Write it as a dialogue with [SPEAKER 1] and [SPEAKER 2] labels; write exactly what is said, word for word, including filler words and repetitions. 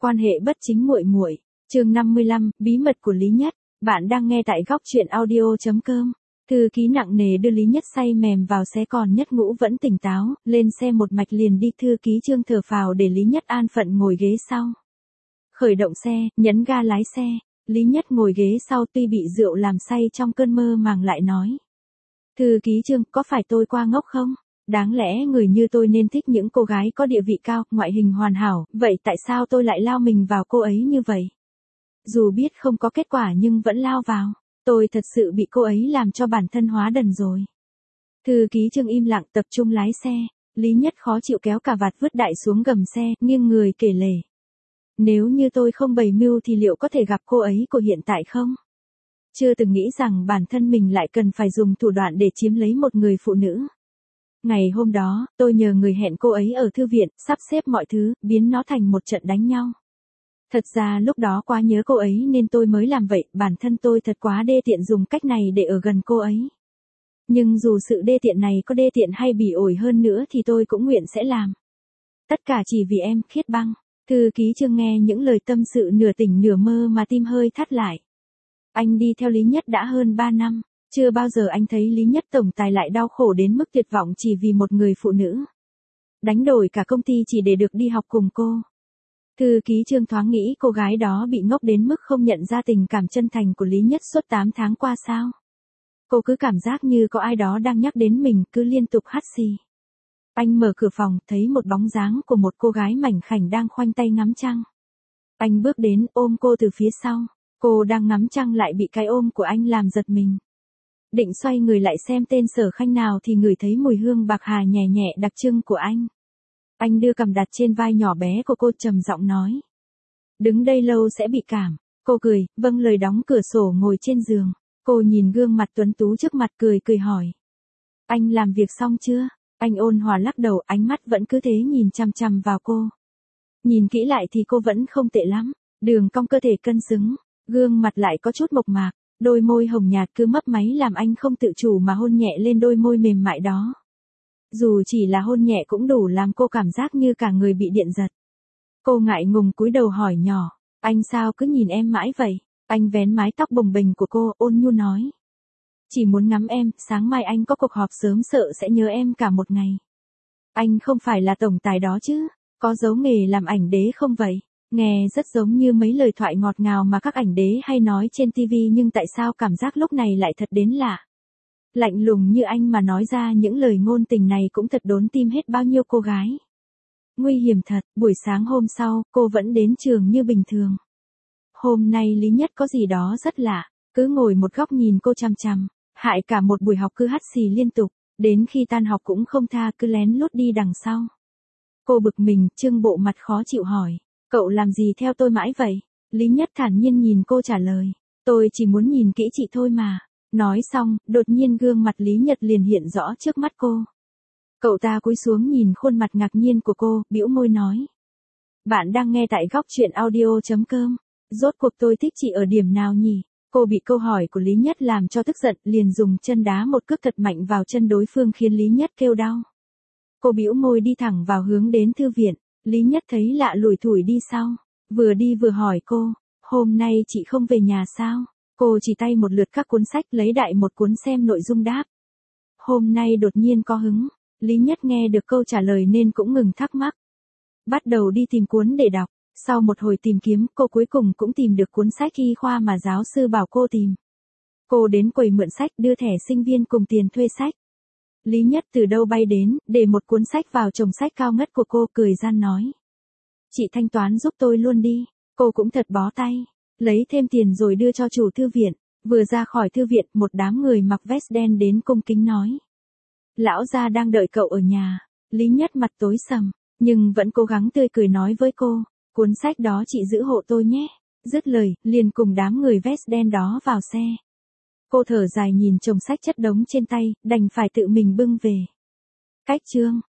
[SPEAKER 1] Quan hệ bất chính muội muội. Chương năm mươi lăm, bí mật của Lý Nhất. Bạn đang nghe tại góc truyện audio chấm com. Thư ký nặng nề đưa Lý Nhất say mềm vào xe, còn Nhất Ngũ vẫn tỉnh táo, lên xe một mạch liền đi. Thư ký Trương thở phào để Lý Nhất an phận ngồi ghế sau. Khởi động xe, nhấn ga lái xe, Lý Nhất ngồi ghế sau, tuy bị rượu làm say trong cơn mơ màng lại nói. Thư ký Trương, có phải tôi qua ngốc không? Đáng lẽ người như tôi nên thích những cô gái có địa vị cao, ngoại hình hoàn hảo, vậy tại sao tôi lại lao mình vào cô ấy như vậy? Dù biết không có kết quả nhưng vẫn lao vào. Tôi thật sự bị cô ấy làm cho bản thân hóa đần rồi. Thư ký Trương im lặng tập trung lái xe. Lý Nhất khó chịu kéo cà vạt vứt đại xuống gầm xe, nghiêng người kể lể. Nếu như tôi không bày mưu thì liệu có thể gặp cô ấy của hiện tại không? Chưa từng nghĩ rằng bản thân mình lại cần phải dùng thủ đoạn để chiếm lấy một người phụ nữ. Ngày hôm đó, tôi nhờ người hẹn cô ấy ở thư viện, sắp xếp mọi thứ, biến nó thành một trận đánh nhau. Thật ra lúc đó quá nhớ cô ấy nên tôi mới làm vậy, bản thân tôi thật quá đê tiện dùng cách này để ở gần cô ấy. Nhưng dù sự đê tiện này có đê tiện hay bỉ ổi hơn nữa thì tôi cũng nguyện sẽ làm. Tất cả chỉ vì em, Khiết Băng. Thư ký Trương nghe những lời tâm sự nửa tỉnh nửa mơ mà tim hơi thắt lại. Anh đi theo Lý Nhất đã hơn ba năm. Chưa bao giờ anh thấy Lý Nhất tổng tài lại đau khổ đến mức tuyệt vọng chỉ vì một người phụ nữ. Đánh đổi cả công ty chỉ để được đi học cùng cô. Thư ký Trương thoáng nghĩ cô gái đó bị ngốc đến mức không nhận ra tình cảm chân thành của Lý Nhất suốt tám tháng qua sao. Cô cứ cảm giác như có ai đó đang nhắc đến mình, cứ liên tục hắt xì. Anh mở cửa phòng, thấy một bóng dáng của một cô gái mảnh khảnh đang khoanh tay ngắm trăng. Anh bước đến, ôm cô từ phía sau. Cô đang ngắm trăng lại bị cái ôm của anh làm giật mình. Định xoay người lại xem tên Sở Khanh nào thì ngửi thấy mùi hương bạc hà nhẹ nhẹ đặc trưng của anh. Anh đưa cằm đặt trên vai nhỏ bé của cô, trầm giọng nói. Đứng đây lâu sẽ bị cảm. Cô cười, vâng lời, đóng cửa sổ ngồi trên giường. Cô nhìn gương mặt tuấn tú trước mặt, cười cười hỏi. Anh làm việc xong chưa? Anh ôn hòa lắc đầu, ánh mắt vẫn cứ thế nhìn chằm chằm vào cô. Nhìn kỹ lại thì cô vẫn không tệ lắm. Đường cong cơ thể cân xứng, gương mặt lại có chút mộc mạc. Đôi môi hồng nhạt cứ mấp máy làm anh không tự chủ mà hôn nhẹ lên đôi môi mềm mại đó. Dù chỉ là hôn nhẹ cũng đủ làm cô cảm giác như cả người bị điện giật. Cô ngại ngùng cúi đầu hỏi nhỏ, anh sao cứ nhìn em mãi vậy? Anh vén mái tóc bồng bềnh của cô, ôn nhu nói. Chỉ muốn ngắm em, sáng mai anh có cuộc họp sớm sợ sẽ nhớ em cả một ngày. Anh không phải là tổng tài đó chứ? Có giấu nghề làm ảnh đế không vậy? Nghe rất giống như mấy lời thoại ngọt ngào mà các ảnh đế hay nói trên ti vi, nhưng tại sao cảm giác lúc này lại thật đến lạ. Lạnh lùng như anh mà nói ra những lời ngôn tình này cũng thật đốn tim hết bao nhiêu cô gái. Nguy hiểm thật. Buổi sáng hôm sau, cô vẫn đến trường như bình thường. Hôm nay Lý Nhất có gì đó rất lạ, cứ ngồi một góc nhìn cô chằm chằm, hại cả một buổi học cứ hắt xì liên tục, đến khi tan học cũng không tha, cứ lén lút đi đằng sau. Cô bực mình, trưng bộ mặt khó chịu hỏi. Cậu làm gì theo tôi mãi vậy? Lý Nhất thản nhiên nhìn cô trả lời. Tôi chỉ muốn nhìn kỹ chị thôi mà. Nói xong, đột nhiên gương mặt Lý Nhật liền hiện rõ trước mắt cô. Cậu ta cúi xuống nhìn khuôn mặt ngạc nhiên của cô, bĩu môi nói. Bạn đang nghe tại góc truyện audio chấm com. Rốt cuộc tôi thích chị ở điểm nào nhỉ? Cô bị câu hỏi của Lý Nhất làm cho tức giận, liền dùng chân đá một cước thật mạnh vào chân đối phương khiến Lý Nhất kêu đau. Cô bĩu môi đi thẳng vào hướng đến thư viện. Lý Nhất thấy lạ lủi thủi đi sau, vừa đi vừa hỏi cô, hôm nay chị không về nhà sao? Cô chỉ tay một lượt các cuốn sách, lấy đại một cuốn xem nội dung đáp. Hôm nay đột nhiên có hứng. Lý Nhất nghe được câu trả lời nên cũng ngừng thắc mắc. Bắt đầu đi tìm cuốn để đọc, sau một hồi tìm kiếm cô cuối cùng cũng tìm được cuốn sách y khoa mà giáo sư bảo cô tìm. Cô đến quầy mượn sách, đưa thẻ sinh viên cùng tiền thuê sách. Lý Nhất từ đâu bay đến, để một cuốn sách vào chồng sách cao ngất của cô, cười gian nói. Chị thanh toán giúp tôi luôn đi. Cô cũng thật bó tay, lấy thêm tiền rồi đưa cho chủ thư viện. Vừa ra khỏi thư viện, một đám người mặc vest đen đến cung kính nói. Lão gia đang đợi cậu ở nhà. Lý Nhất mặt tối sầm, nhưng vẫn cố gắng tươi cười nói với cô. Cuốn sách đó chị giữ hộ tôi nhé. Dứt lời, liền cùng đám người vest đen đó vào xe. Cô thở dài nhìn chồng sách chất đống trên tay, đành phải tự mình bưng về. Cách chương